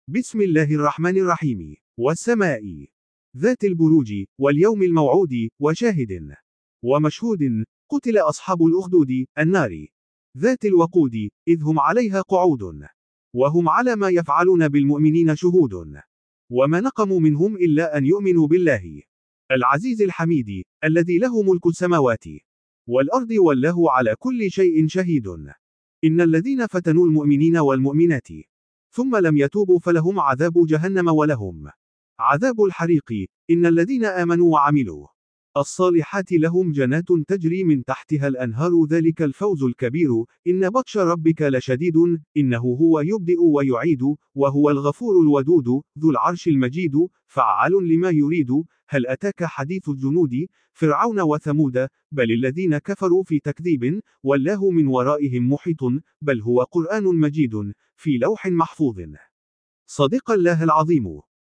بسم الله الرحمن الرحيم. والسماء ذات البروج واليوم الموعود وشاهد ومشهود. قتل أصحاب الأخدود النار ذات الوقود إذ هم عليها قعود وهم على ما يفعلون بالمؤمنين شهود. وما نقموا منهم إلا أن يؤمنوا بالله العزيز الحميد الذي له ملك السماوات والأرض والله على كل شيء شهيد. إن الذين فتنوا المؤمنين والمؤمنات ثم لم يتوبوا فلهم عذاب جهنم ولهم عذاب الحريق. إن الذين آمنوا وعملوا الصالحات لهم جنات تجري من تحتها الأنهار ذلك الفوز الكبير. إن بطش ربك لشديد إنه هو يبدئ ويعيد وهو الغفور الودود ذو العرش المجيد فعال لما يريد. هل أتاك حديث الجنود فرعون وثمود بل الذين كفروا في تكذيب والله من ورائهم محيط بل هو قرآن مجيد في لوح محفوظ. صدق الله العظيم.